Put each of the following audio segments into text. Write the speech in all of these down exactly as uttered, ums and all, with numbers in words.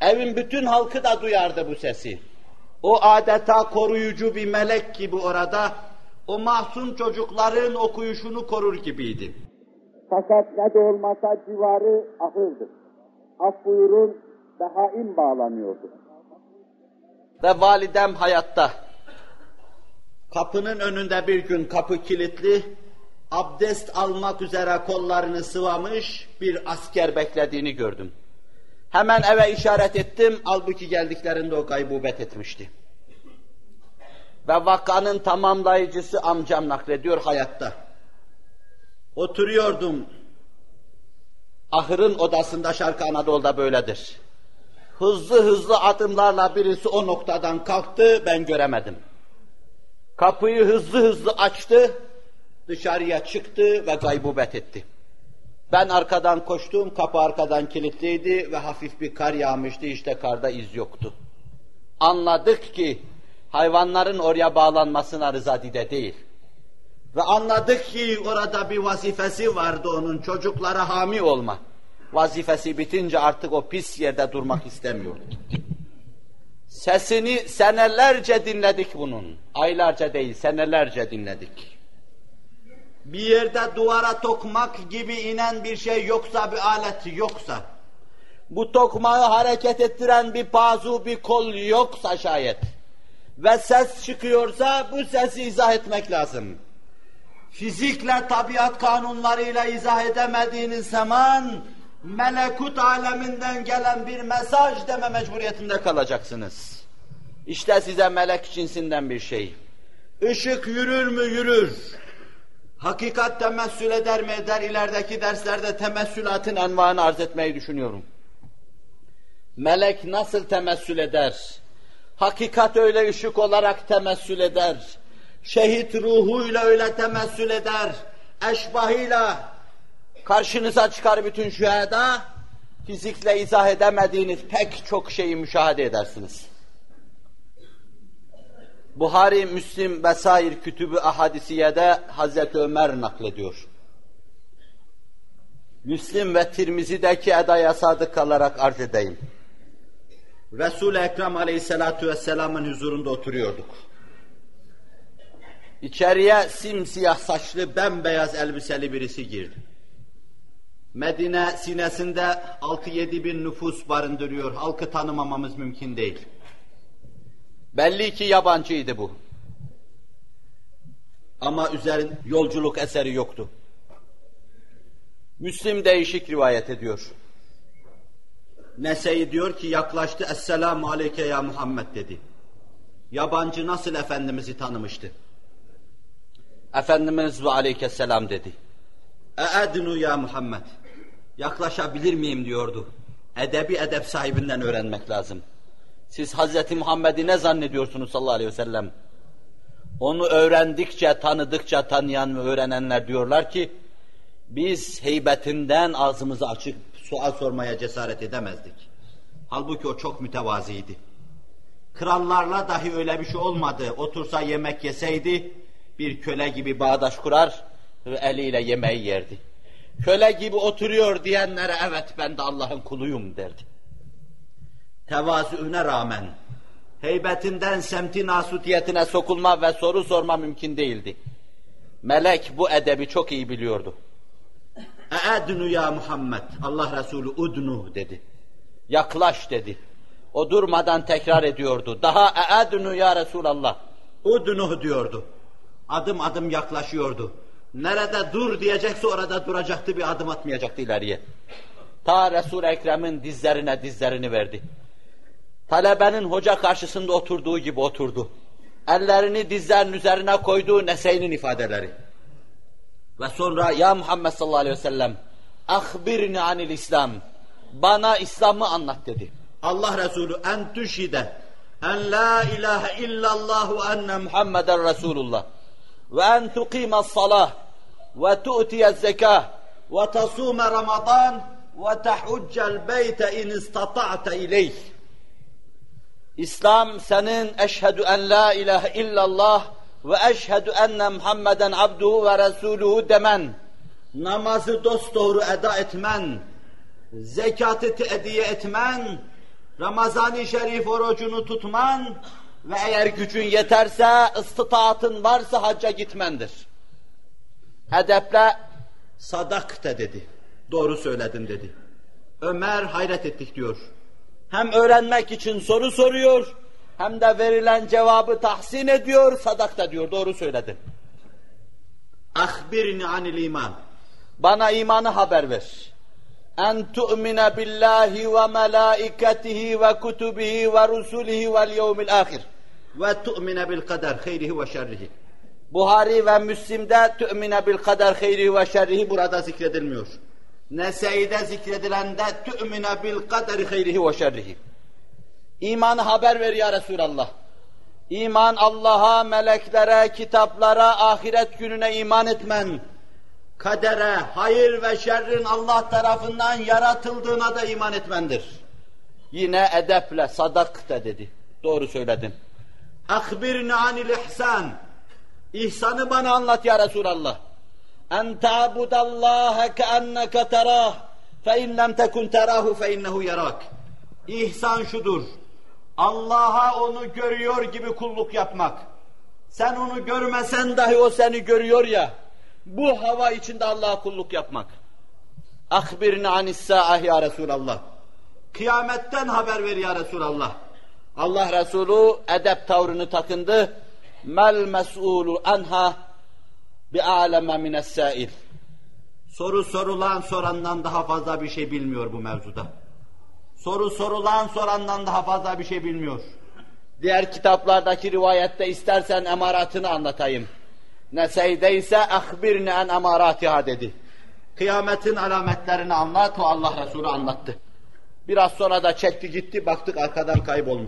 Evin bütün halkı da duyardı bu sesi. O adeta koruyucu bir melek gibi orada, o mahzun çocukların okuyuşunu korur gibiydi. Fakat ne de olmasa civarı ahırdı. Af buyurun, behaim bağlanıyordu. Ve validem hayatta. Kapının önünde bir gün kapı kilitli, abdest almak üzere kollarını sıvamış bir asker beklediğini gördüm. Hemen eve işaret ettim, halbuki geldiklerinde o gaybubet etmişti. Ve vakanın tamamlayıcısı amcam naklediyor hayatta. Oturuyordum, ahırın odasında Şarkı Anadolu'da böyledir. Hızlı hızlı adımlarla birisi o noktadan kalktı, ben göremedim. Kapıyı hızlı hızlı açtı, dışarıya çıktı ve gaybubet etti. Ben arkadan koştum, kapı arkadan kilitliydi ve hafif bir kar yağmıştı, işte karda iz yoktu. Anladık ki hayvanların oraya bağlanmasına Rıza Dide değil. Ve anladık ki orada bir vazifesi vardı onun, çocuklara hami olma. Vazifesi bitince artık o pis yerde durmak istemiyordu. Sesini senelerce dinledik bunun. Aylarca değil, senelerce dinledik. Bir yerde duvara tokmak gibi inen bir şey yoksa, bir alet yoksa, bu tokmağı hareket ettiren bir bazu, bir kol yoksa şayet ve ses çıkıyorsa bu sesi izah etmek lazım. Fizikle, tabiat kanunlarıyla izah edemediğiniz zaman melekut aleminden gelen bir mesaj deme mecburiyetinde kalacaksınız. İşte size melek cinsinden bir şey. Işık yürür mü? Yürür. Hakikat temessül eder mi? Eder. İlerideki derslerde temessülatın envaını arz etmeyi düşünüyorum. Melek nasıl temessül eder? Hakikat öyle ışık olarak temessül eder. Şehit ruhuyla öyle temessül eder. Eşbahıyla karşınıza çıkar bütün şüheda, fizikle izah edemediğiniz pek çok şeyi müşahede edersiniz. Buhari, Müslim vesaire kütüb-ü ahadisiyede Hazreti Ömer naklediyor. Müslim ve Tirmizi'deki edaya sadık kalarak arz edeyim. Resul-i Ekrem aleyhissalatu vesselamın huzurunda oturuyorduk. İçeriye simsiyah saçlı, bembeyaz elbiseli birisi girdi. Medine sinesinde altı yedi bin nüfus barındırıyor, halkı tanımamamız mümkün değil. Belli ki yabancıydı bu. Ama üzerin yolculuk eseri yoktu. Müslim değişik rivayet ediyor. Nese'yi diyor ki yaklaştı, Esselamu aleyke ya Muhammed dedi. Yabancı nasıl Efendimiz'i tanımıştı? Efendimiz ve aleyhisselam dedi. E'ednu ya Muhammed. Yaklaşabilir miyim diyordu. Edebi edep sahibinden öğrenmek lazım. Siz Hazreti Muhammed'i ne zannediyorsunuz sallallahu aleyhi ve sellem? Onu öğrendikçe, tanıdıkça tanıyan ve öğrenenler diyorlar ki, biz heybetinden ağzımızı açıp sual sormaya cesaret edemezdik. Halbuki o çok mütevaziydi. Krallarla dahi öyle bir şey olmadı. Otursa yemek yeseydi, bir köle gibi bağdaş kurar ve eliyle yemeği yerdi. Köle gibi oturuyor diyenlere evet ben de Allah'ın kuluyum derdi. Tevazuüne rağmen heybetinden semti nasutiyetine sokulma ve soru sorma mümkün değildi. Melek bu edebi çok iyi biliyordu. E'ednu ya Muhammed. Allah Resulü udnu dedi. Yaklaş dedi. O durmadan tekrar ediyordu. Daha e'ednu ya Resulallah. Udnu diyordu. Adım adım yaklaşıyordu. Nerede dur diyecekse orada duracaktı, bir adım atmayacaktı ileriye. Ta Resul-i Ekrem'in dizlerine dizlerini verdi. Talebenin hoca karşısında oturduğu gibi oturdu. Ellerini dizlerinin üzerine koyduğu Nese'nin ifadeleri. Ve sonra ya Muhammed sallallahu aleyhi ve sellem ahbirni anil İslam. Bana İslam'ı anlat dedi. Allah Resulü en tüşhide en la ilahe illallah ve enne Muhammeden Resulullah ve en tuqimas salah ve tu'tiyez zekah ve tasume Ramazan ve tehuccel beyte in istata'te ileyh. İslam senin eşhedü en la ilahe illallah ve eşhedü enne Muhammeden abduhu ve resuluhu demen, namazı dosdoğru eda etmen, zekatı teediye etmen, Ramazan-ı Şerif orucunu tutman ve eğer gücün yeterse, istitaatın varsa hacca gitmendir. Edeple sadakte dedi. Doğru söyledin dedi. Ömer hayret ettik diyor. Hem öğrenmek için soru soruyor, hem de verilen cevabı tahsin ediyor, sadakta diyor, doğru söyledin. Ahbirni anil iman. Bana imanı haber ver. En tu'mine billahi ve melaiketihi ve kutubihi ve rusulihi vel yevmil ahir. Ve tu'mine bil kader hayrihi ve şerrihi. Buhari ve Müslim'de tu'mine bil kader hayrihi ve şerrihi burada zikredilmiyor. Nesai'de zikredilende tu'mine bil kaderi hayrihi ve şerrihi. İmanı haber ver ya Resulallah. İman Allah'a, meleklere, kitaplara, ahiret gününe iman etmen, kadere, hayır ve şerrin Allah tarafından yaratıldığına da iman etmendir. Yine edeple, sadakte dedi. Doğru söyledin. Akhbirni anil ihsan. İhsanı bana anlat ya Resulallah. En ta'budallaha keenneke terah fe in lem tekun terahu fe innehu yarak. İhsan şudur. Allah'a onu görüyor gibi kulluk yapmak. Sen onu görmesen dahi o seni görüyor ya. Bu hava içinde Allah'a kulluk yapmak. Akhbirni anis-sa'ah ya Resulallah. Kıyametten haber ver ya Resulallah. Allah Resulü edep tavrını takındı. Mel mes'ulu anha bi'aleme mine's-sa'il. Soru sorulan sorandan daha fazla bir şey bilmiyor bu mevzuda. Soru sorulan sorandan daha fazla bir şey bilmiyor. Diğer kitaplardaki rivayette istersen emaratını anlatayım. Nesai'de ise ahbirni en emaratiha dedi. Kıyametin alametlerini anlat, o Allah Resulü anlattı. Biraz sonra da çekti gitti, baktık arkadan kaybolmuş.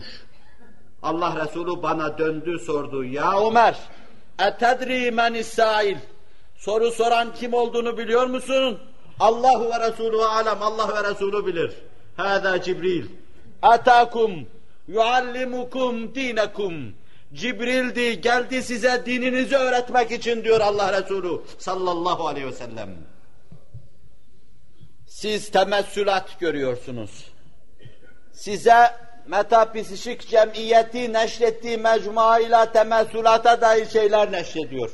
Allah Resulü bana döndü sordu. Ya Ömer, etedri menis-sa'il. Soru soran kim olduğunu biliyor musun? Allahu ve Resulü alem, Allah ve Resulü bilir. Hâzâ Cibril. Etâkum yuallimukum dinekum. Cibril'di, geldi size dininizi öğretmek için diyor Allah Resulü sallallahu aleyhi ve sellem. Siz temessülat görüyorsunuz. Size metafizik cemiyeti neşrettiği mecmuayla temessülata dair şeyler neşrediyor.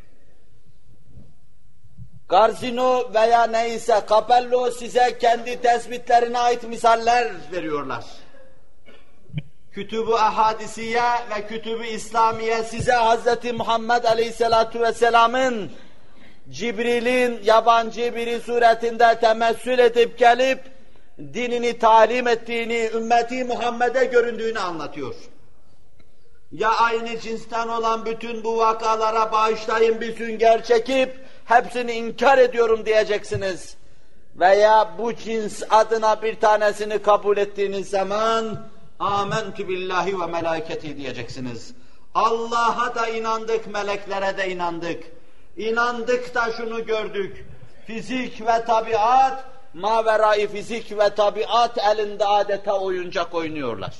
Garzino veya neyse Capello size kendi tespitlerine ait misaller veriyorlar. Kütüb-ü Ahadisiye ve Kütüb-ü İslamiye size Hz. Muhammed Aleyhisselatu Vesselam'ın Cibril'in yabancı biri suretinde temessül edip gelip dinini talim ettiğini, ümmeti Muhammed'e göründüğünü anlatıyor. Ya aynı cinsten olan bütün bu vakalara bağışlayın bir sünger çekip hepsini inkar ediyorum diyeceksiniz. Veya bu cins adına bir tanesini kabul ettiğiniz zaman âmentü billahi ve melâiketi diyeceksiniz. Allah'a da inandık, meleklere de inandık. İnandık da şunu gördük. Fizik ve tabiat, maverâ-i fizik ve tabiat elinde adeta oyuncak oynuyorlar.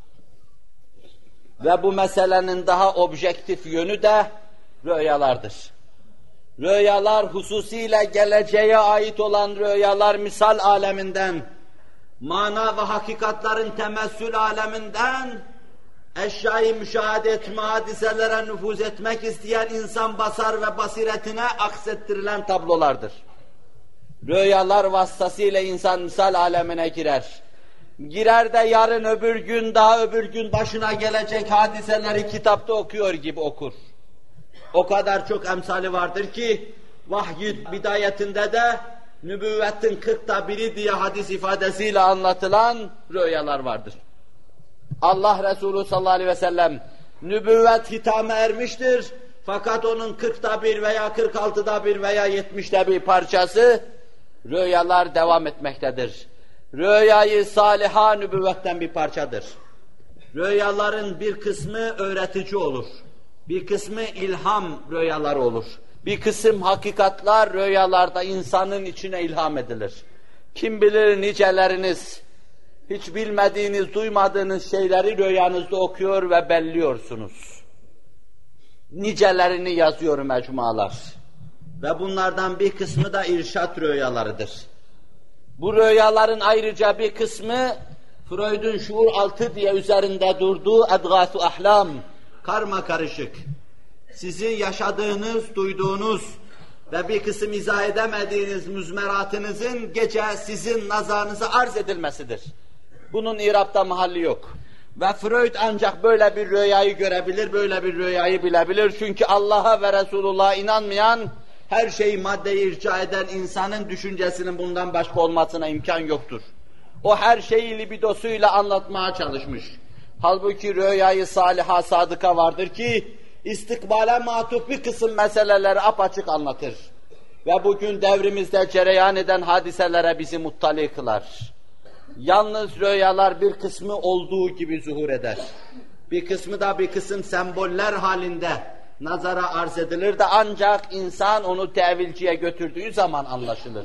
Ve bu meselenin daha objektif yönü de rüyalardır. Rüyalar hususiyle geleceğe ait olan rüyalar misal aleminden, mana ve hakikatların temessül aleminden, eşyayı müşahede etme, hadiselere nüfuz etmek isteyen insan basar ve basiretine aksettirilen tablolardır. Rüyalar vasıtasıyla insan misal alemine girer. Girer de yarın öbür gün, daha öbür gün başına gelecek hadiseleri kitapta okuyor gibi okur. O kadar çok emsali vardır ki, vahyin bidayetinde de nübüvvetin kırkta biri diye hadis ifadesiyle anlatılan rüyalar vardır. Allah Resulü sallallahu aleyhi ve sellem nübüvvet hitame ermiştir. Fakat onun kırkta bir veya kırk altıda bir veya yetmişte bir parçası rüyalar devam etmektedir. Rüyayı saliha nübüvvetten bir parçadır. Rüyaların bir kısmı öğretici olur. Bir kısmı ilham rüyaları olur. Bir kısım hakikatlar rüyalarda insanın içine ilham edilir. Kim bilir niceleriniz, hiç bilmediğiniz, duymadığınız şeyleri rüyanızda okuyor ve belliyorsunuz. Nicelerini yazıyor mecmualar. Ve bunlardan bir kısmı da irşat rüyalarıdır. Bu rüyaların ayrıca bir kısmı Freud'un şuur altı diye üzerinde durduğu edgâs-ı ahlam, karma karışık, sizin yaşadığınız, duyduğunuz ve bir kısım izah edemediğiniz müzmeratınızın gece sizin nazarınıza arz edilmesidir. Bunun İrab'da mahalli yok. Ve Freud ancak böyle bir rüyayı görebilir, böyle bir rüyayı bilebilir. Çünkü Allah'a ve Resulullah'a inanmayan, her şeyi maddeye irca eden insanın düşüncesinin bundan başka olmasına imkan yoktur. O her şeyi libidosuyla anlatmaya çalışmış. Halbuki rüyayı saliha sadıka vardır ki, istikbale matuf bir kısım meseleleri apaçık anlatır. Ve bugün devrimizde cereyan eden hadiselere bizi muttali kılar. Yalnız rüyalar bir kısmı olduğu gibi zuhur eder. Bir kısmı da bir kısım semboller halinde nazara arz edilir de ancak insan onu tevilciye götürdüğü zaman anlaşılır.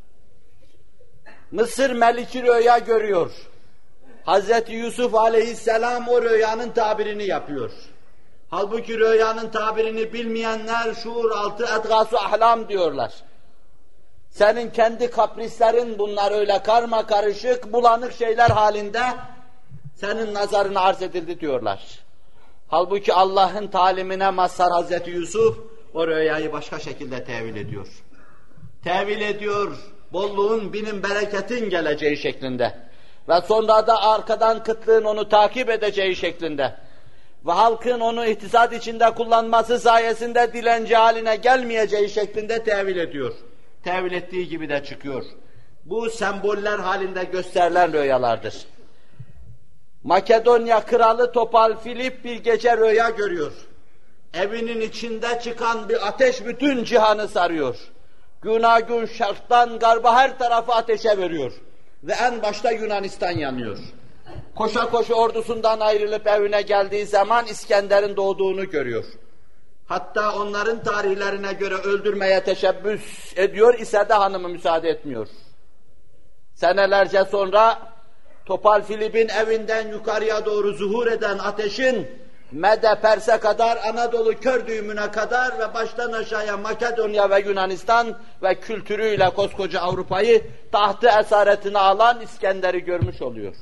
Mısır Meliki rüya görüyor. Hazreti Yusuf aleyhisselam o rüyanın tabirini yapıyor. Halbuki rüyanın tabirini bilmeyenler şuur altı edgâs-ı ahlam diyorlar. Senin kendi kaprislerin bunlar öyle karma karışık, bulanık şeyler halinde senin nazarına arz edildi diyorlar. Halbuki Allah'ın talimine mazhar Hazreti Yusuf o rüyayı başka şekilde tevil ediyor. Tevil ediyor, bolluğun, binin, bereketin geleceği şeklinde. Ve sonra da arkadan kıtlığın onu takip edeceği şeklinde. Ve halkın onu iktisat içinde kullanması sayesinde dilenci haline gelmeyeceği şeklinde tevil ediyor. Tevil ettiği gibi de çıkıyor. Bu semboller halinde gösterilen rüyalardır. Makedonya kralı Topal Filip bir gece rüya görüyor. Evinin içinde çıkan bir ateş bütün cihanı sarıyor. Günagün şarktan garba her tarafı ateşe veriyor. Ve en başta Yunanistan yanıyor. Koşa koşa ordusundan ayrılıp evine geldiği zaman İskender'in doğduğunu görüyor. Hatta onların tarihlerine göre öldürmeye teşebbüs ediyor ise de hanımı müsaade etmiyor. Senelerce sonra Topal Filip'in evinden yukarıya doğru zuhur eden ateşin Mede Pers'e kadar, Anadolu kör düğümüne kadar ve baştan aşağıya Makedonya ve Yunanistan ve kültürüyle koskoca Avrupa'yı tahtı esaretine alan İskender'i görmüş oluyor.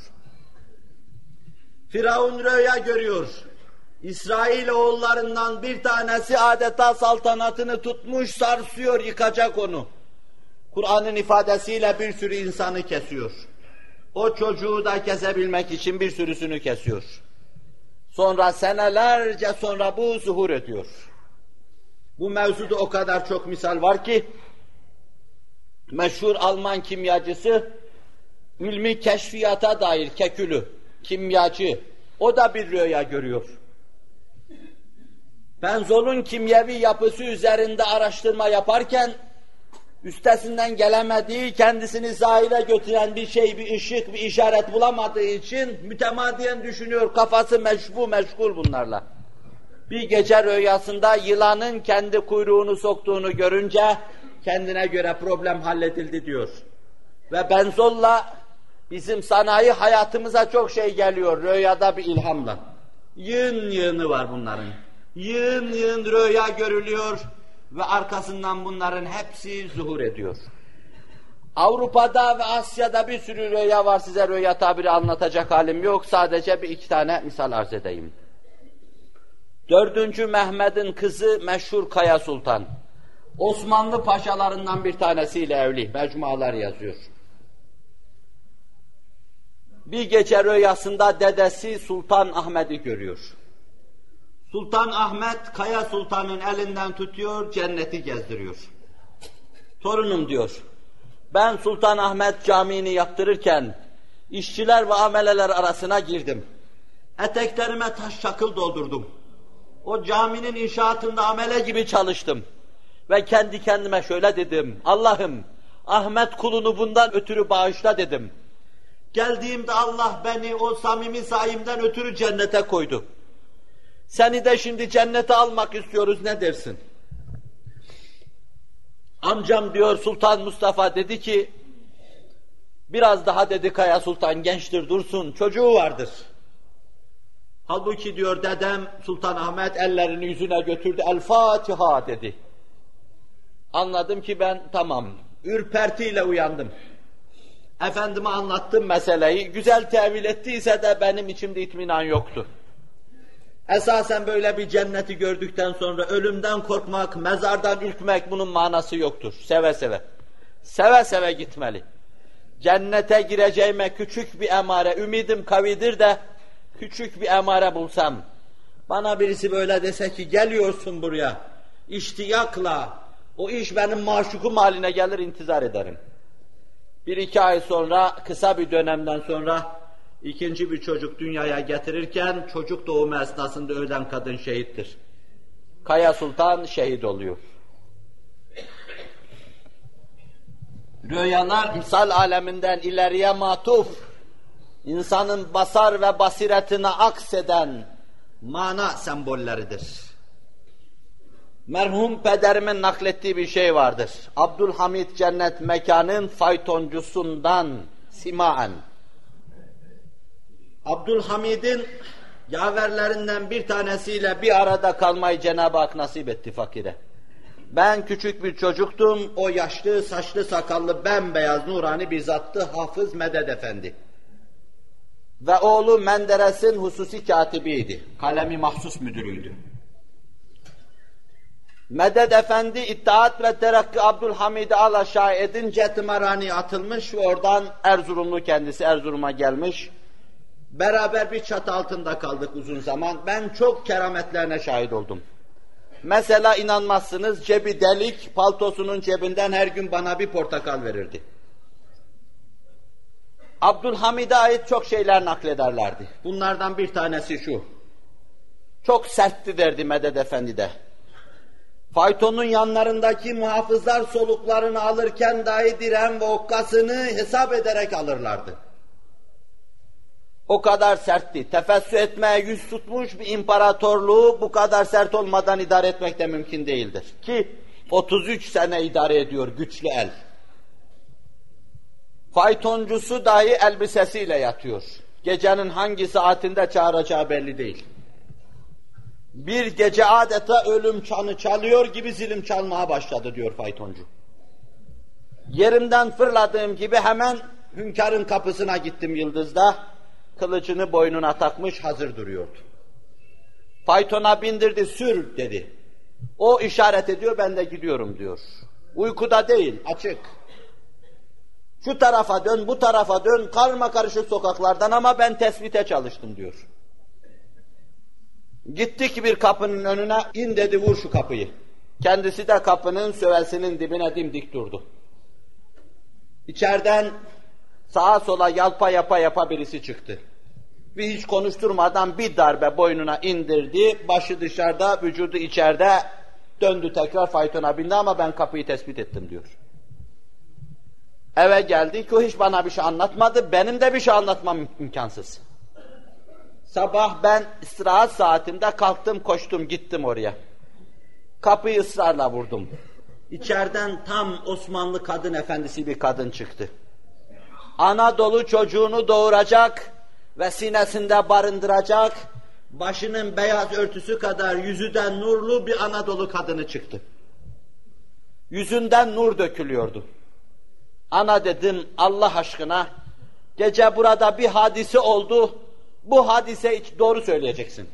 Firavun rüya görüyor. İsrail oğullarından bir tanesi adeta saltanatını tutmuş, sarsıyor, yıkacak onu. Kur'an'ın ifadesiyle bir sürü insanı kesiyor. O çocuğu da kesebilmek için bir sürüsünü kesiyor. Sonra senelerce sonra bu zuhur ediyor. Bu mevzuda o kadar çok misal var ki, meşhur Alman kimyacısı, ilmi keşfiyata dair Kekülü, kimyacı, o da bir rüya görüyor. Benzolun kimyevi yapısı üzerinde araştırma yaparken, üstesinden gelemediği, kendisini zahire götüren bir şey, bir ışık, bir işaret bulamadığı için mütemadiyen düşünüyor, kafası meşbu, meşgul bunlarla. Bir gece rüyasında yılanın kendi kuyruğunu soktuğunu görünce, kendine göre problem halledildi diyor. Ve benzolla bizim sanayi hayatımıza çok şey geliyor, rüyada bir ilhamla. Yığın yığını var bunların. Yığın yığın rüya görülüyor ve arkasından bunların hepsi zuhur ediyor. Avrupa'da ve Asya'da bir sürü rüya var, size rüya tabiri anlatacak halim yok, sadece bir iki tane misal arz edeyim. Dördüncü Mehmet'in kızı meşhur Kaya Sultan, Osmanlı paşalarından bir tanesiyle evli, mecmualar yazıyor. Bir gece rüyasında dedesi Sultan Ahmet'i görüyor. Sultan Ahmet, Kaya Sultan'ın elinden tutuyor, cenneti gezdiriyor. Torunum diyor, ben Sultan Ahmet Camii'ni yaptırırken, işçiler ve ameleler arasına girdim. Eteklerime taş çakıl doldurdum. O caminin inşaatında amele gibi çalıştım. Ve kendi kendime şöyle dedim, Allah'ım, Ahmet kulunu bundan ötürü bağışla dedim. Geldiğimde Allah beni o samimi sayimden ötürü cennete koydu. Seni de şimdi cennete almak istiyoruz, ne dersin? Amcam diyor Sultan Mustafa dedi ki, biraz daha dedi Kaya Sultan gençtir dursun, çocuğu vardır. Halbuki diyor dedem Sultan Ahmet ellerini yüzüne götürdü, El Fatiha dedi. Anladım ki ben tamam, ürpertiyle uyandım. Efendime anlattım meseleyi, güzel tevil ettiyse de benim içimde itminan yoktu. Esasen böyle bir cenneti gördükten sonra ölümden korkmak, mezardan ürkmek bunun manası yoktur. Seve seve. Seve seve gitmeli. Cennete gireceğime küçük bir emare, ümidim kavidir de küçük bir emare bulsam, bana birisi böyle dese ki geliyorsun buraya, iştiyakla, o iş benim maşukum haline gelir, intizar ederim. Bir iki ay sonra, kısa bir dönemden sonra ikinci bir çocuk dünyaya getirirken çocuk doğumu esnasında ölen kadın şehittir. Kaya Sultan şehit oluyor. Rüyalar misal aleminden ileriye matuf, insanın basar ve basiretine akseden mana sembolleridir. Merhum pederimin naklettiği bir şey vardır. Abdülhamid Cennet Mekan'ın faytoncusundan simaen. Abdülhamid'in yaverlerinden bir tanesiyle bir arada kalmayı Cenab-ı Hak nasip etti fakire. Ben küçük bir çocuktum, o yaşlı, saçlı, sakallı, bembeyaz, nurani bir zattı Hafız Medet Efendi. Ve oğlu Menderes'in hususi katibiydi, kalemi mahsus müdürüydü. Medet Efendi İttihat ve Terakki Abdülhamid'i al aşağı edince tımarhaneye atılmış ve oradan Erzurumlu kendisi Erzurum'a gelmiş. Beraber bir çatı altında kaldık uzun zaman. Ben çok kerametlerine şahit oldum. Mesela inanmazsınız, cebi delik, paltosunun cebinden her gün bana bir portakal verirdi. Abdülhamid'e ait çok şeyler naklederlerdi. Bunlardan bir tanesi şu. Çok sertti derdi Medet Efendi de. Faytonun yanlarındaki muhafızlar soluklarını alırken dahi dirhem ve okkasını hesap ederek alırlardı. O kadar sertti. Tefessü etmeye yüz tutmuş bir imparatorluğu bu kadar sert olmadan idare etmek de mümkün değildir. Ki otuz üç sene idare ediyor güçlü el. Faytoncusu dahi elbisesiyle yatıyor. Gecenin hangi saatinde çağıracağı belli değil. Bir gece adeta ölüm çanı çalıyor gibi zilim çalmaya başladı diyor faytoncu. Yerimden fırladığım gibi hemen hünkârın kapısına gittim Yıldız'da. Kılıcını boynuna takmış hazır duruyordu. Faytona bindirdi, sür dedi. O işaret ediyor, ben de gidiyorum diyor. Uykuda değil, açık. Şu tarafa dön, bu tarafa dön, karmakarışık sokaklardan ama ben tespite çalıştım diyor. Gittik bir kapının önüne, in dedi vur şu kapıyı. Kendisi de kapının sövelsinin dibine dimdik durdu. İçeriden sağa sola yalpa yapa yapa birisi çıktı. Ve hiç konuşturmadan bir darbe boynuna indirdi, başı dışarıda, vücudu içeride, döndü tekrar faytona bindi ama ben kapıyı tespit ettim diyor. Eve geldik, o hiç bana bir şey anlatmadı, benim de bir şey anlatmam imkansız. Sabah ben istirahat saatimde kalktım, koştum, gittim oraya. Kapıyı ısrarla vurdum. İçeriden tam Osmanlı kadın efendisi bir kadın çıktı. Anadolu çocuğunu doğuracak ve sinesinde barındıracak, başının beyaz örtüsü kadar yüzüden nurlu bir Anadolu kadını çıktı. Yüzünden nur dökülüyordu. Ana dedim, Allah aşkına, gece burada bir hadise oldu, bu hadise hiç doğru söyleyeceksin.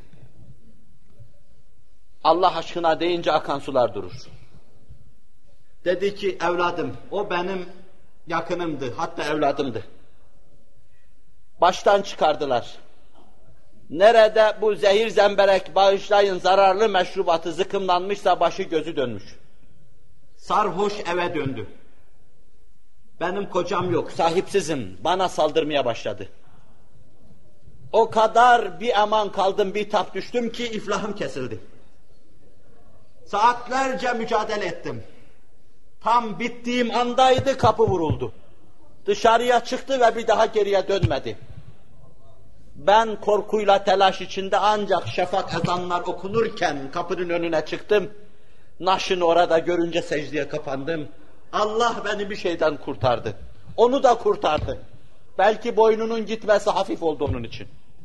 Allah aşkına deyince akan sular durur. Dedi ki, evladım, o benim yakınımdı, hatta evladımdı. Baştan çıkardılar. Nerede bu zehir zemberek bağışlayın zararlı meşrubatı zıkkımlanmışsa başı gözü dönmüş. Sarhoş eve döndü. Benim kocam yok, sahipsizim, bana saldırmaya başladı. O kadar bir aman kaldım, bir tap düştüm ki iflahım kesildi. Saatlerce mücadele ettim. Tam bittiğim andaydı, kapı vuruldu. Dışarıya çıktı ve bir daha geriye dönmedi. Ben korkuyla telaş içinde ancak şafak ezanlar okunurken kapının önüne çıktım. Naşını orada görünce secdeye kapandım. Allah beni bir şeyden kurtardı. Onu da kurtardı. Belki boynunun gitmesi hafif oldu onun için.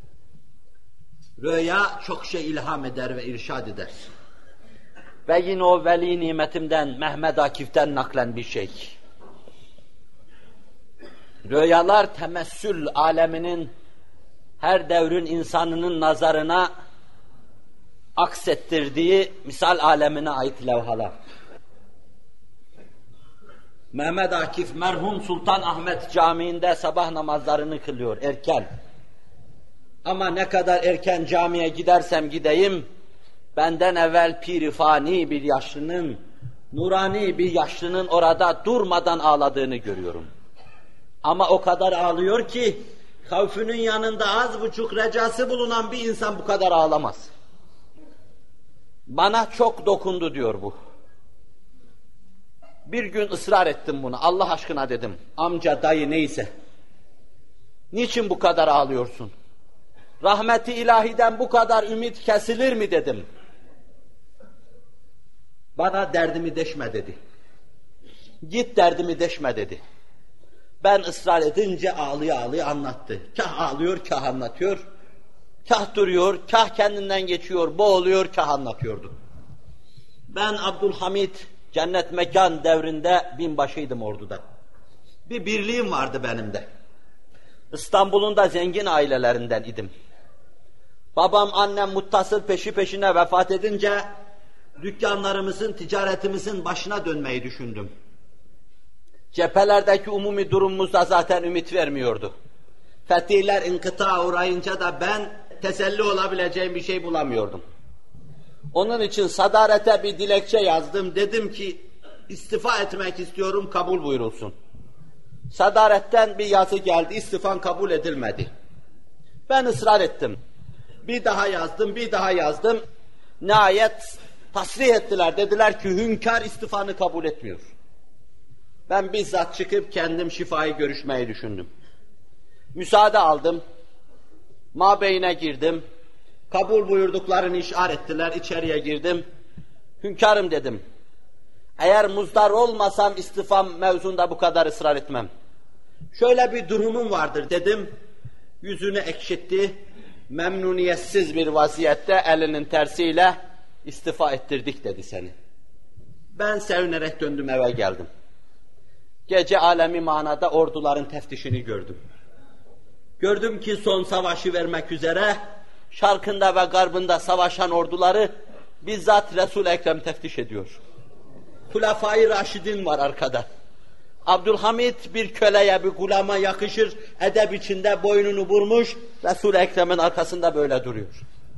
Rüya çok şey ilham eder ve irşad eder. Ve yine o veli nimetimden, Mehmet Akif'ten naklen bir şey. Rüyalar temessül aleminin her devrin insanının nazarına aksettirdiği misal alemine ait levhalar. Mehmet Akif merhum Sultan Ahmet Camii'nde sabah namazlarını kılıyor erken. Ama ne kadar erken camiye gidersem gideyim, benden evvel pirifani bir yaşlının, nurani bir yaşlının orada durmadan ağladığını görüyorum. Ama o kadar ağlıyor ki, havfünün yanında az buçuk recası bulunan bir insan bu kadar ağlamaz. Bana çok dokundu diyor bu. Bir gün ısrar ettim buna, Allah aşkına dedim, amca, dayı neyse. Niçin bu kadar ağlıyorsun? Rahmeti ilahiden bu kadar ümit kesilir mi dedim. Bana derdimi deşme dedi. Git derdimi deşme dedi. Ben ısrar edince ağlıya ağlıya anlattı. Kah ağlıyor, kah anlatıyor. Kah duruyor, kah kendinden geçiyor, boğuluyor, kah anlatıyordu. Ben Abdülhamit cennet mekan devrinde binbaşıydım orduda. Bir birliğim vardı benim de. İstanbul'un da zengin ailelerinden idim. Babam, annem muttasıl peşi peşine vefat edince dükkanlarımızın, ticaretimizin başına dönmeyi düşündüm. Cephelerdeki umumi durumumuz da zaten ümit vermiyordu. Fetihler inkıta uğrayınca da ben teselli olabileceğim bir şey bulamıyordum. Onun için sadarete bir dilekçe yazdım. Dedim ki istifa etmek istiyorum, kabul buyurulsun. Sadaretten bir yazı geldi, istifan kabul edilmedi. Ben ısrar ettim. Bir daha yazdım, bir daha yazdım. Nihayet tasrih ettiler. Dediler ki hünkâr istifanı kabul etmiyor. Ben bizzat çıkıp kendim şifayı görüşmeyi düşündüm. Müsaade aldım. Mabeyine girdim. Kabul buyurduklarını işaret ettiler. İçeriye girdim. Hünkârım dedim. Eğer muzdar olmasam istifam mevzunda bu kadar ısrar etmem. Şöyle bir durumum vardır dedim. Yüzünü ekşitti. Memnuniyetsiz bir vaziyette elinin tersiyle istifa ettirdik dedi seni. Ben sevinerek döndüm, eve geldim. Gece alemi manada orduların teftişini gördüm. Gördüm ki son savaşı vermek üzere şarkında ve garbında savaşan orduları bizzat Resul-i Ekrem teftiş ediyor. Hulefai Raşidin var arkada. Abdülhamit bir köleye, bir gulama yakışır edep içinde boynunu vurmuş, Resul-i Ekrem'in arkasında böyle duruyor.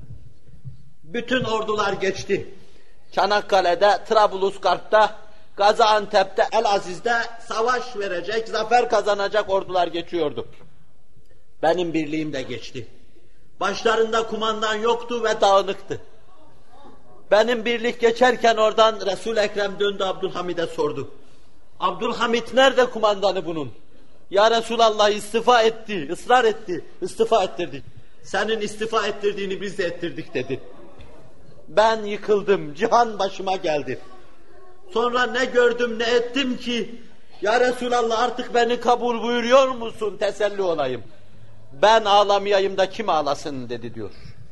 Bütün ordular geçti. Çanakkale'de, Trablusgarp'ta, Gaziantep'te, Elaziz'de savaş verecek, zafer kazanacak ordular geçiyordu. Benim birliğim de geçti. Başlarında kumandan yoktu ve dağınıktı. Benim birlik geçerken oradan Resul-i Ekrem döndü, Abdülhamid'e sordu. Abdülhamid nerede kumandanı bunun? Ya Resulallah istifa etti, ısrar etti, istifa ettirdik. Senin istifa ettirdiğini biz de ettirdik dedi. Ben yıkıldım, cihan başıma geldi. Sonra ne gördüm ne ettim ki, ya Resulallah artık beni kabul buyuruyor musun, teselli olayım. Ben ağlamayayım da kim ağlasın dedi diyor.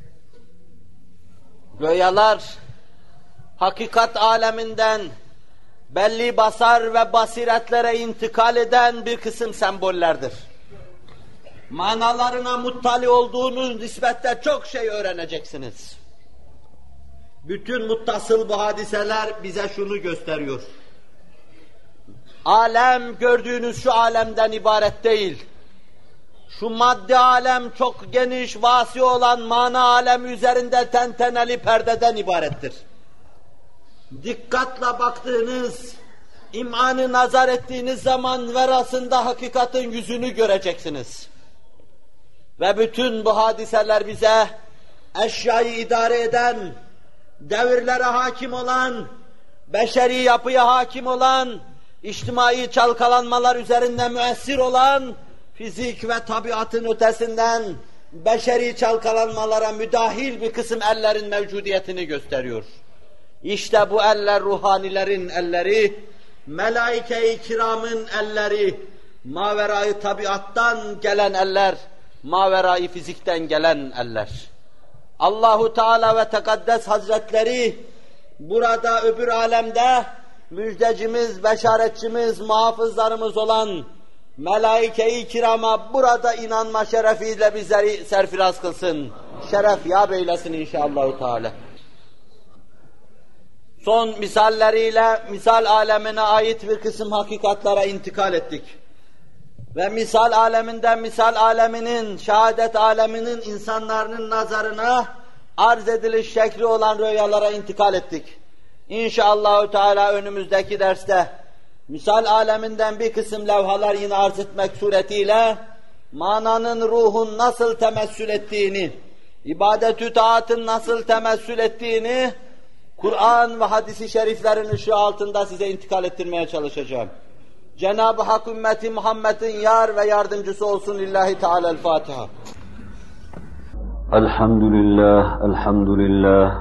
Rüyalar, hakikat aleminden belli basar ve basiretlere intikal eden bir kısım sembollerdir. Manalarına muttali olduğunuz nispette çok şey öğreneceksiniz. Bütün muttasıl bu hadiseler bize şunu gösteriyor. Alem gördüğünüz şu alemden ibaret değil. Şu maddi alem çok geniş, vasi olan mana alemi üzerinde tenteneli perdeden ibarettir. Dikkatle baktığınız, imanı nazar ettiğiniz zaman verasında hakikatin yüzünü göreceksiniz. Ve bütün bu hadiseler bize eşyayı idare eden, devirlere hakim olan, beşeri yapıya hakim olan, içtimai çalkalanmalar üzerinde müessir olan, fizik ve tabiatın ötesinden beşeri çalkalanmalara müdahil bir kısım ellerin mevcudiyetini gösteriyor. İşte bu eller ruhanilerin elleri, melaike-i kiramın elleri, maverayı tabiattan gelen eller, maverayı fizikten gelen eller. Allahu Teala ve Tekaddes Hazretleri burada öbür alemde müjdecimiz, beşaretçimiz, muhafızlarımız olan melaike-i kirama burada inanma şerefiyle bizleri serfiraz kılsın. Şeref yâb eylesin inşallah Teala. Son misalleriyle misal alemine ait bir kısım hakikatlere intikal ettik. Ve misal aleminden misal aleminin, şehadet aleminin insanların nazarına arz ediliş şekli olan rüyalara intikal ettik. İnşallah Teala önümüzdeki derste misal aleminden bir kısım levhalar yine arz etmek suretiyle mananın, ruhun nasıl temessül ettiğini, ibadet-ü taatın nasıl temessül ettiğini Kur'an ve hadis-i şeriflerin ışığı altında size intikal ettirmeye çalışacağım. Cenab-ı Hak ümmeti Muhammed'in yar ve yardımcısı olsun. Lillahi Teala'l-Fatiha. Elhamdülillah, elhamdülillah.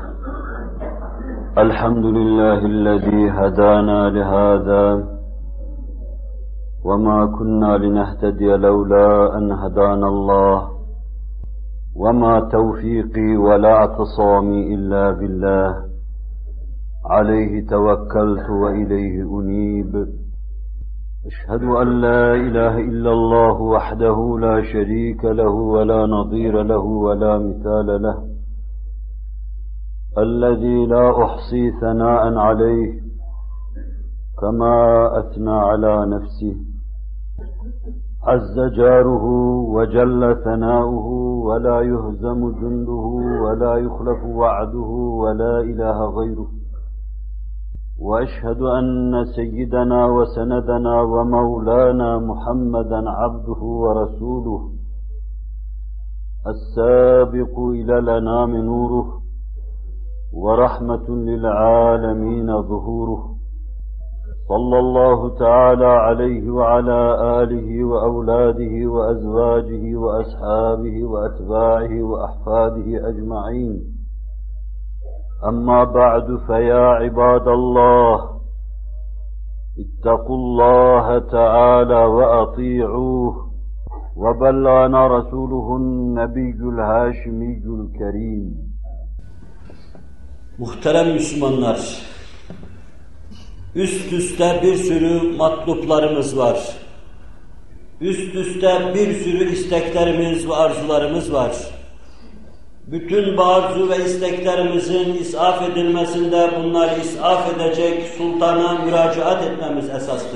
Elhamdülillahillezî hedâna lihâzâ ve mâ kunnâ linehtediye levlâ en hedânallâh ve mâ tevfîqî ve lâ atisâmî illâ billah. Aleyhi tevekkeltu ve ileyhi unîb. أشهد أن لا إله إلا الله وحده لا شريك له ولا نظير له ولا مثال له الذي لا أحصي ثناء عليه كما أثنى على نفسه عز جاره وجل ثناؤه ولا يهزم جنده ولا يخلف وعده ولا إله غيره وأشهد أن سيدنا وسندنا ومولانا محمدا عبده ورسوله السابق إلى الأنام نوره ورحمة للعالمين ظهوره صلى الله تعالى عليه وعلى آله وأولاده وأزواجه وأصحابه وأتباعه وأحفاده أجمعين. أما بعد فيا عباد الله اتقوا الله تعالى وأطيعوه وبلغنا رسوله النبي الهاشمي الكريم. Muhterem Müslümanlar, üst üste bir sürü matluplarımız var. Üst üste bir sürü isteklerimiz ve arzularımız var. Bütün bu arzu ve isteklerimizin isaf edilmesinde bunları isaf edecek sultana müracaat etmemiz esastır.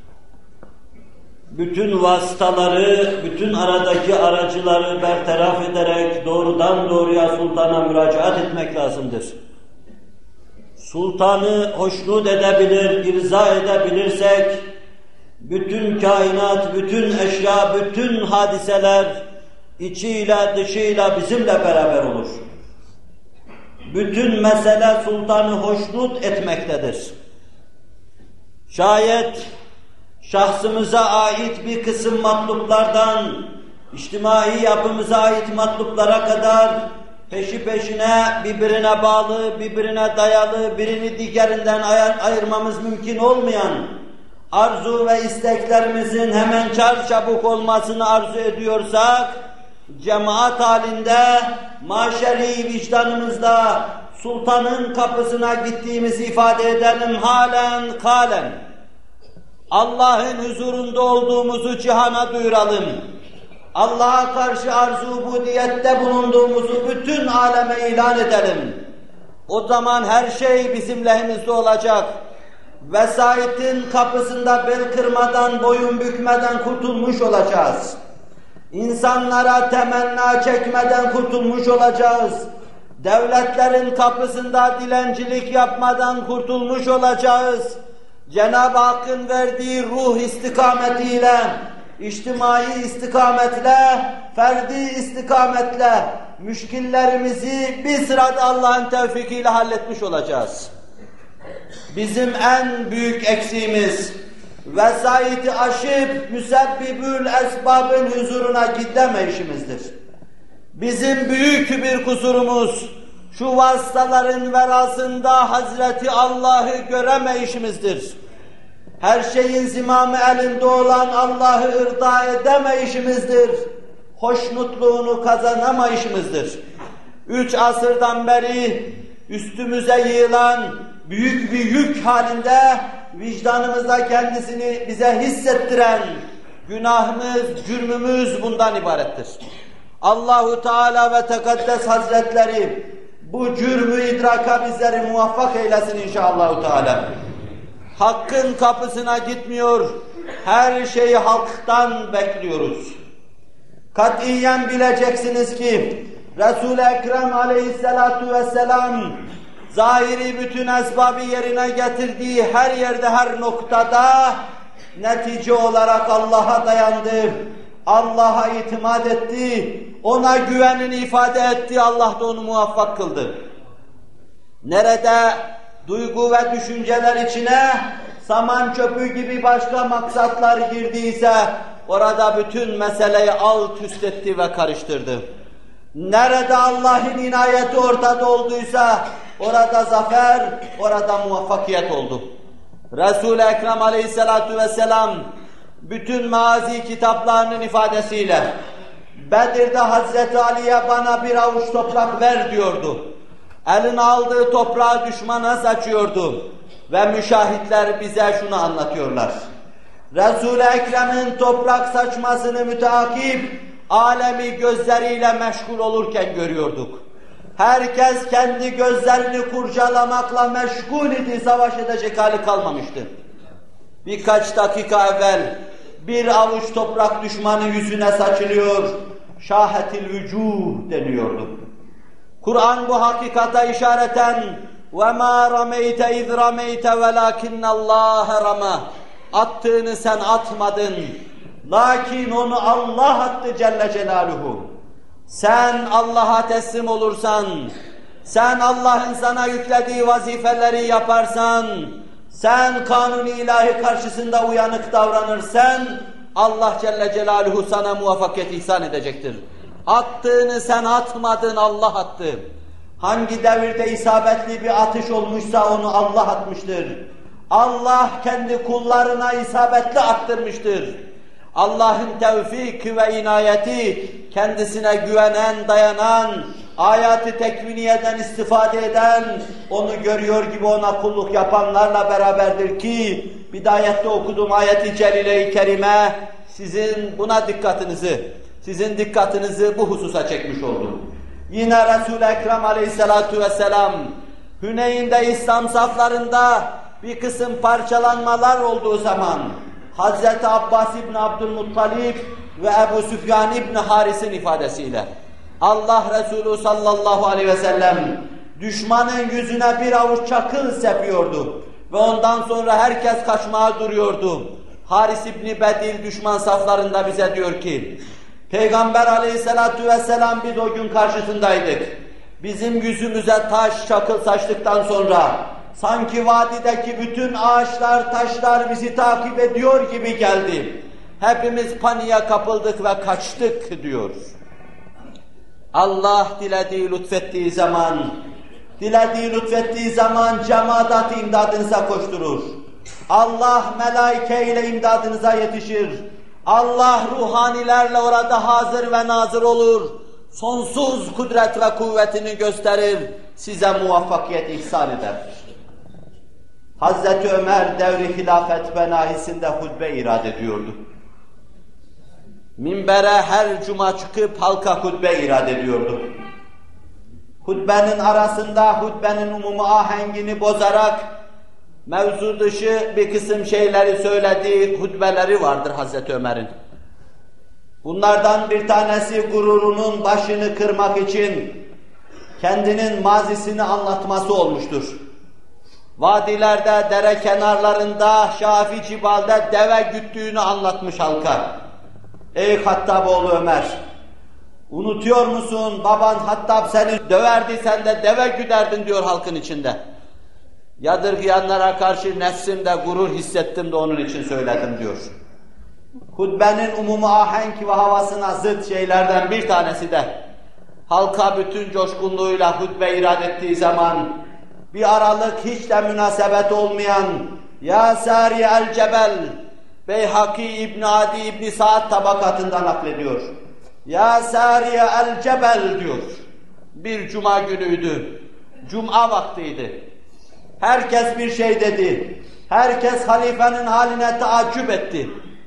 Bütün vasıtaları, bütün aradaki aracıları bertaraf ederek doğrudan doğruya sultana müracaat etmek lazımdır. Sultanı hoşnut edebilir, irza edebilirsek, bütün kainat, bütün eşya, bütün hadiseler, İçiyle dışıyla bizimle beraber olur. Bütün mesele sultanı hoşnut etmektedir. Şayet şahsımıza ait bir kısım matluplardan, içtimai yapımıza ait matluplara kadar peşi peşine birbirine bağlı, birbirine dayalı, birini diğerinden ayırmamız mümkün olmayan arzu ve isteklerimizin hemen çarçabuk olmasını arzu ediyorsak, cemaat halinde, maşeri vicdanımızda sultanın kapısına gittiğimizi ifade edelim halen kalen. Allah'ın huzurunda olduğumuzu cihana duyuralım. Allah'a karşı arzu ubudiyette bulunduğumuzu bütün aleme ilan edelim. O zaman her şey bizim lehimizde olacak. Vesayetin kapısında bel kırmadan, boyun bükmeden kurtulmuş olacağız. İnsanlara temenna çekmeden kurtulmuş olacağız. Devletlerin kapısında dilencilik yapmadan kurtulmuş olacağız. Cenab-ı Hakk'ın verdiği ruh istikametiyle, içtimai istikametle, ferdi istikametle müşkillerimizi bir sırada Allah'ın tevfikiyle halletmiş olacağız. Bizim en büyük eksiğimiz, vesayeti aşıp müsebbibül esbabın huzuruna gidemeyişimizdir. Bizim büyük bir kusurumuz, şu vasıtaların verasında Hazreti Allah'ı göremeyişimizdir. Her şeyin zimamı elinde olan Allah'ı ırda edemeyişimizdir. Hoşnutluğunu kazanamayışımızdır. Üç asırdan beri üstümüze yığılan büyük bir yük halinde vicdanımızda kendisini bize hissettiren, günahımız, cürmümüz bundan ibarettir. Allahu Teala ve Tekaddes Hazretleri bu cürmü idraka bizleri muvaffak eylesin inşallah Teala. Hakkın kapısına gitmiyor, her şeyi halktan bekliyoruz. Katiyen bileceksiniz ki Resul-i Ekrem aleyhissalatu vesselam zahiri bütün esbabı yerine getirdiği her yerde, her noktada netice olarak Allah'a dayandı, Allah'a itimat etti, ona güvenini ifade etti, Allah da onu muvaffak kıldı. Nerede duygu ve düşünceler içine saman çöpü gibi başka maksatlar girdiyse orada bütün meseleyi alt üst etti ve karıştırdı. Nerede Allah'ın inayeti ortada olduysa orada zafer, orada muvaffakiyet oldu. Resul-i Ekrem aleyhissalatu vesselam bütün mazi kitaplarının ifadesiyle Bedir'de Hazreti Ali'ye bana bir avuç toprak ver diyordu. Eline aldığı toprağı düşmana saçıyordu. Ve müşahitler bize şunu anlatıyorlar. Resul-i Ekrem'in toprak saçmasını müteakip alemi gözleriyle meşgul olurken görüyorduk. Herkes kendi gözlerini kurcalamakla meşgul idi, savaş edecek hali kalmamıştı. Birkaç dakika evvel bir avuç toprak düşmanın yüzüne saçılıyor, şahetil vücuh deniyordu. Kur'an bu hakikata işareten وَمَا رَمَيْتَ اِذْ رَمَيْتَ وَلَاكِنَّ اللّٰهَ رَمَى Attığını sen atmadın, lakin onu Allah attı Celle Celaluhu. Sen Allah'a teslim olursan, sen Allah'ın sana yüklediği vazifeleri yaparsan, sen kanun-i ilahi karşısında uyanık davranırsan, Allah Celle Celaluhu sana muvaffakiyet ihsan edecektir. Attığını sen atmadın, Allah attı. Hangi devirde isabetli bir atış olmuşsa onu Allah atmıştır. Allah kendi kullarına isabetli attırmıştır. Allah'ın tevfik ve inayeti kendisine güvenen, dayanan, ayat-ı tekviniyeden istifade eden, onu görüyor gibi ona kulluk yapanlarla beraberdir ki bidayette okuduğum ayet-i celile-i kerime sizin buna dikkatinizi, sizin dikkatinizi bu hususa çekmiş oldu. Yine Resul-i Ekrem aleyhissalatu vesselam Hüneyn'de İslam saflarında bir kısım parçalanmalar olduğu zaman Hazreti Abbas İbni Abdülmuttalib ve Ebu Süfyan İbni Haris'in ifadesiyle Allah Resulü sallallahu aleyhi ve sellem düşmanın yüzüne bir avuç çakıl sepiyordu ve ondan sonra herkes kaçmaya duruyordu. Haris İbni Bedir düşman saflarında bize diyor ki Peygamber aleyhissalatu vesselam biz o gün karşısındaydık. Bizim yüzümüze taş, çakıl saçtıktan sonra sanki vadideki bütün ağaçlar, taşlar bizi takip ediyor gibi geldi. Hepimiz paniğe kapıldık ve kaçtık diyor. Allah dilediği lütfettiği zaman, dilediği lütfettiği zaman cemaat imdadınıza koşturur. Allah melaike ile imdadınıza yetişir. Allah ruhanilerle orada hazır ve nazır olur. Sonsuz kudret ve kuvvetini gösterir. Size muvaffakiyet ihsan eder. Hazreti Ömer devri hilafet benahisinde hutbe irad ediyordu. Minbere her cuma çıkıp halka hutbe irad ediyordu. Hutbenin arasında hutbenin umumu ahengini bozarak mevzu dışı bir kısım şeyleri söylediği hutbeleri vardır Hazreti Ömer'in. Bunlardan bir tanesi gururunun başını kırmak için kendinin mazisini anlatması olmuştur. Vadilerde, dere kenarlarında, Şafi Cibal'de deve güttüğünü anlatmış halka. Ey Hattaboğlu Ömer! Unutuyor musun? Baban Hattab seni döverdi, sen de deve güderdin diyor halkın içinde. Yadırgayanlara karşı nefsimde gurur hissettim de onun için söyledim diyor. Hutbenin umumu ahenk ve havasına zıt şeylerden bir tanesi de halka bütün coşkunluğuyla hutbe irad ettiği zaman bir aralık hiç de münasebet olmayan Ya Sari el Cebel Beyhaki İbn Adi İbn Sa'd tabakatından naklediyor. Ya Sari el Cebel diyor. Bir cuma günüydü. Cuma vaktiydi. Herkes bir şey dedi. Herkes halifenin haline taaccüp etti.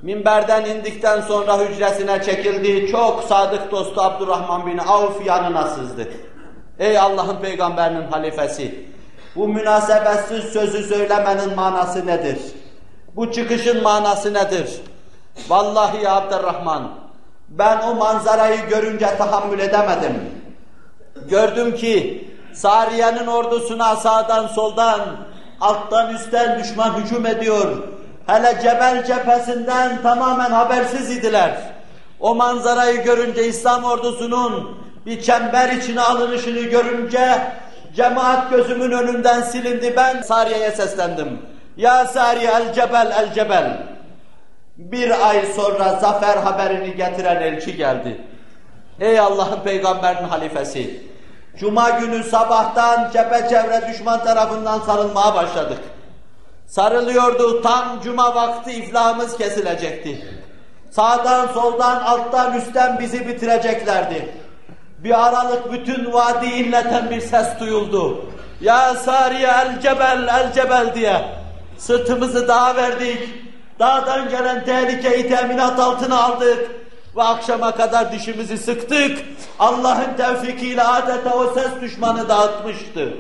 minberden indikten sonra hücresine çekildi, çok sadık dostu Abdurrahman bin Avf yanına sızdı. Ey Allah'ın peygamberinin halifesi, bu münasebetsiz sözü söylemenin manası nedir? Bu çıkışın manası nedir? Vallahi ya Abdurrahman, ben o manzarayı görünce tahammül edemedim. Gördüm ki Sariye'nin ordusuna sağdan soldan, alttan üstten düşman hücum ediyor. Hele Cebel cephesinden tamamen habersiz idiler. O manzarayı görünce, İslam ordusunun bir çember içine alınışını görünce cemaat gözümün önünden silindi. Ben Sariye'ye seslendim. Ya Sariye el cebel el cebel. Bir ay sonra zafer haberini getiren elçi geldi. Ey Allah'ın peygamberinin halifesi, Cuma günü sabahtan çepeçevre düşman tarafından sarılmaya başladık. Sarılıyordu, tam Cuma vakti iflahımız kesilecekti. Sağdan soldan alttan üstten bizi bitireceklerdi. Bir aralık bütün vadiyi inleten bir ses duyuldu. Ya Sariye el cebel el cebel diye. Sırtımızı dağa verdik. Dağdan gelen tehlikeyi teminat altına aldık. Ve akşama kadar dişimizi sıktık. Allah'ın tevfikiyle adeta o ses düşmanı dağıtmıştı.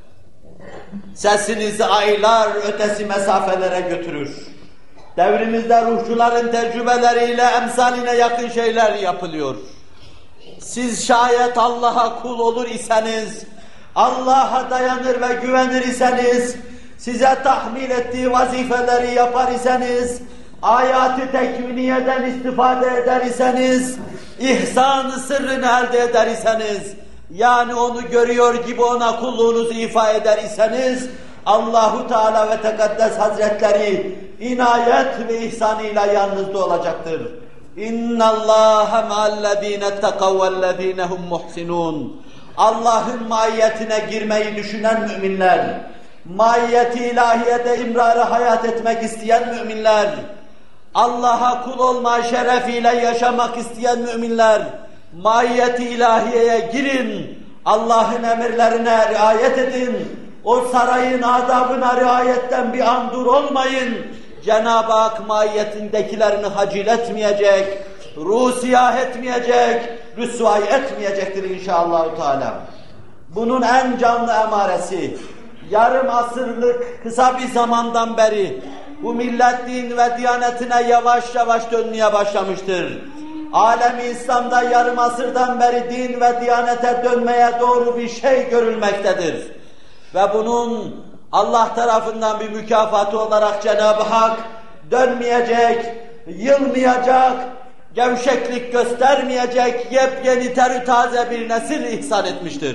Sesinizi aylar ötesi mesafelere götürür. Devrimizde ruhçuların tecrübeleriyle emsaline yakın şeyler yapılıyor. Siz şayet Allah'a kul olur iseniz, Allah'a dayanır ve güvenir iseniz, size tahmil ettiği vazifeleri yapar iseniz, ayat-ı tekviniyeden istifade eder iseniz, ihsan-ı sırrını elde eder iseniz, yani onu görüyor gibi ona kulluğunuzu ifa eder iseniz, Allahu Teala ve Tekaddes Hazretleri inayet ve ihsanıyla yanınızda olacaktır. İnna Allaha ma'allezine tekav vellezine hum muhsinun. Allah'ın maiyetine girmeyi düşünen müminler, maiyeti ilahiyede imrarı hayat etmek isteyen müminler, Allah'a kul olma şerefiyle yaşamak isteyen müminler, maiyeti ilahiyeye girin, Allah'ın emirlerine riayet edin, o sarayın adabına riayetten bir an dur olmayın. Cenab-ı Hak maiyetindekilerini hacil etmeyecek, ruh siyah etmeyecek, rüsvay etmeyecektir inşallah Teala. Bunun en canlı emaresi, yarım asırlık kısa bir zamandan beri bu millet din ve diyanetine yavaş yavaş dönmeye başlamıştır. Alem-i İslam'da yarım asırdan beri din ve diyanete dönmeye doğru bir şey görülmektedir. Ve bunun Allah tarafından bir mükafatı olarak Cenab-ı Hak dönmeyecek, yılmayacak, gevşeklik göstermeyecek, yepyeni terü taze bir nesil ihsan etmiştir.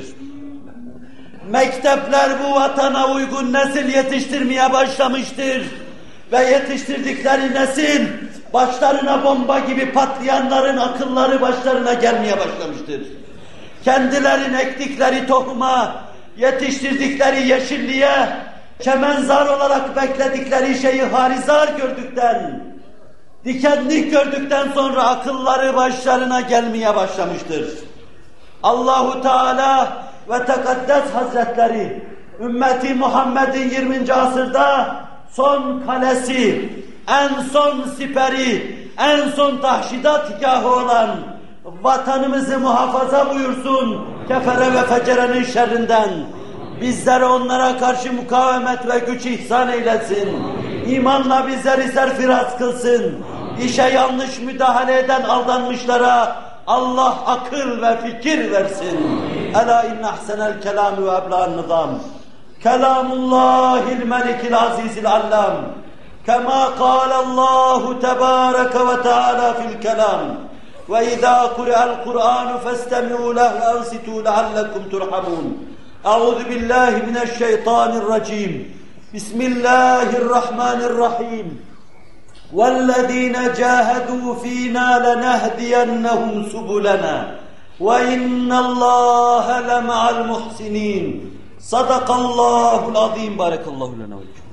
Mektepler bu vatana uygun nesil yetiştirmeye başlamıştır. Ve yetiştirdikleri nesil, başlarına bomba gibi patlayanların akılları başlarına gelmeye başlamıştır. Kendilerin ektikleri tohuma, yetiştirdikleri yeşilliğe, çemenzar olarak bekledikleri şeyi harizar gördükten, dikenlik gördükten sonra akılları başlarına gelmeye başlamıştır. Allahu Teala ve Tekaddes Hazretleri, ümmeti Muhammed'in yirminci asırda son kalesi, en son siperi, en son tahşidatgahı olan vatanımızı muhafaza buyursun, kefere ve fecerenin şerrinden. Bizlere onlara karşı mukavemet ve güç ihsan eylesin. İmanla bizleri serfiraz kılsın. İşe yanlış müdahale eden aldanmışlara Allah akıl ve fikir versin. Ela inne ahsenel kelamü ve ebla'n nizam. Kelamullahil melikil azizil allam. Kema kâlallahu tebâreke ve teâlâ fil kelam. Ve izâ kuri'al Kur'ânu festemî'û lehu ve ansitû leallekum turhamûn. Euzu billahi mineşşeytanirracim. Bismillahirrahmanirrahim. وَالَّذ۪ينَ جَاهَدُوا ف۪ينَا لَنَهْدِيَنَّهُمْ سُبُلَنَا وَاِنَّ اللّٰهَ لَمَعَ الْمُحْسِنِينَ صَدَقَ اللّٰهُ الْعَظ۪يمُ بَارَكَ اللّٰهُ لَنَا وَلَكُمْ.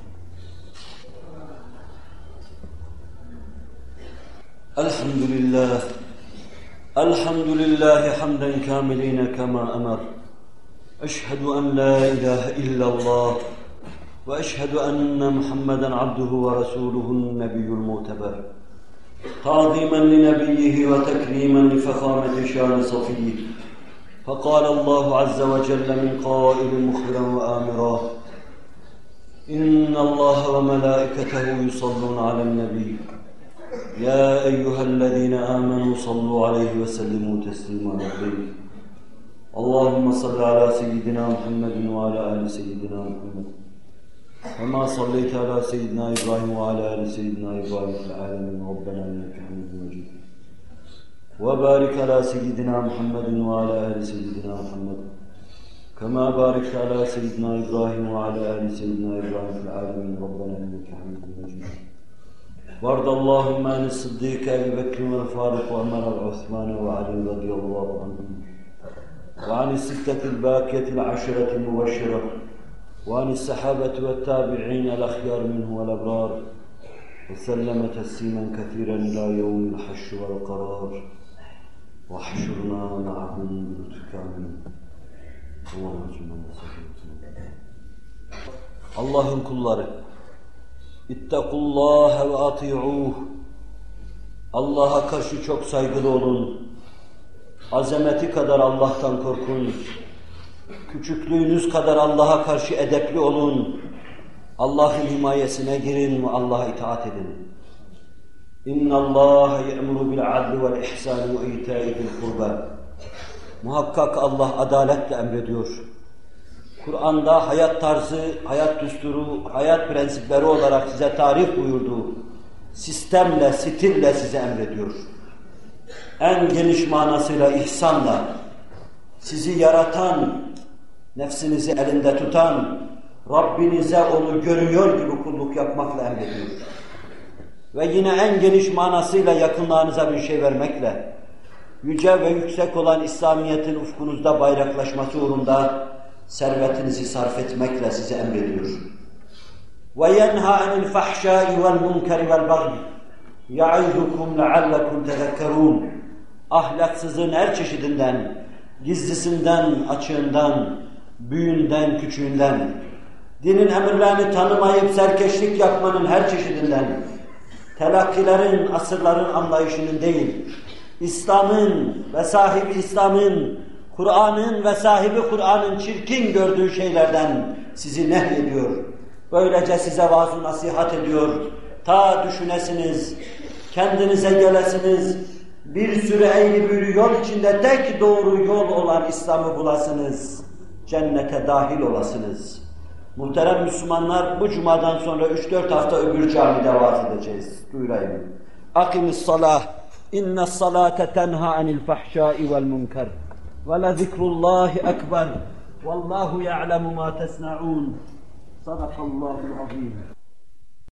Elhamdülillah. Elhamdülillahi hamden kâmilîne kemâ emer. Eşhedü en la ilahe illallah. Ve eşhedü enne Muhammeden abduhu ve resuluhun nebiyyul muteber. تعظيما لنبيه وتكريما لفخامة شان صفيه. فقال الله عز وجل من قائل مخبرا وآمرا: إن الله وملائكته يصلون على النبي يا أيها الذين آمنوا صلوا عليه وسلموا تسليما. اللهم صل على سيدنا محمد وعلى آل سيدنا محمد كما صليت على سيدنا إبراهيم وعلى آل سيدنا إبراهيم في العالمين ربنا إنك حميد مجيد. وبارك على سيدنا محمد وعلى آل سيدنا محمد كما باركت على سيدنا إبراهيم وعلى آل سيدنا إبراهيم في العالمين ربنا إنك حميد مجيد. وارض اللهم عن الصديق أبي بكر والفاروق وعمر وعثمان وعلي رضي الله عنهم، وعن الستة الباقية العشرة المبشرة، وعن الصحابة والتابعين الأخيار منه والأبرار، وسلم تسليما كثيرا إلى يوم الحشر والقرار. واحشرنا معهم بلطفك آمين. Allah'ın kulları, ittakullaha ve ati'uh. Allah'a karşı çok saygılı olun. Azameti kadar Allah'tan korkun. Küçüklüğünüz kadar Allah'a karşı edepli olun. Allah'ın himayesine girin ve Allah'a itaat edin. İnna Allah ye'muru bil adli vel ihsan ve ita'i zil kurba. Muhakkak Allah adaletle emrediyor. Kur'an'da hayat tarzı, hayat düsturu, hayat prensipleri olarak size tarif buyurduğu sistemle, stille size emrediyor. En geniş manasıyla ihsanla, sizi yaratan, nefsinizi elinde tutan, Rabbinize onu görüyor gibi kulluk yapmakla emrediyor. Ve yine en geniş manasıyla yakınlarınıza bir şey vermekle, yüce ve yüksek olan İslamiyet'in ufkunuzda bayraklaşması uğrunda servetinizi sarf etmekle size emrediyor. وَيَنْهَا عَنِ الْفَحْشَاءِ وَالْمُنْكَرِ وَالْبَغْيِ يَعِظُكُمْ لَعَلَّكُمْ تَذَكَّرُونَ. Ahlaksızın her çeşidinden, gizlisinden, açığından, büyüğünden, küçüğünden, dinin emirlerini tanımayıp serkeşlik yapmanın her çeşidinden, telakkilerin, asırların anlayışının değil, İslam'ın ve sahibi İslam'ın, Kur'an'ın ve sahibi Kur'an'ın çirkin gördüğü şeylerden sizi nehyediyor. Böylece size vaaz-ı nasihat ediyor. Ta düşünesiniz, kendinize gelesiniz, bir sürü eğri büğrü yol içinde tek doğru yol olan İslam'ı bulasınız, cennete dahil olasınız. Muhterem Müslümanlar, bu cumadan sonra üç dört hafta öbür camide vaaz edeceğiz. Duyurayım. Akimis-salah, inne's-salate tenha anil fahşai vel munkar. Ve le zikrullahi ekber. Vallahu ya'lemu ma tesna'un. Sadakallahul azim.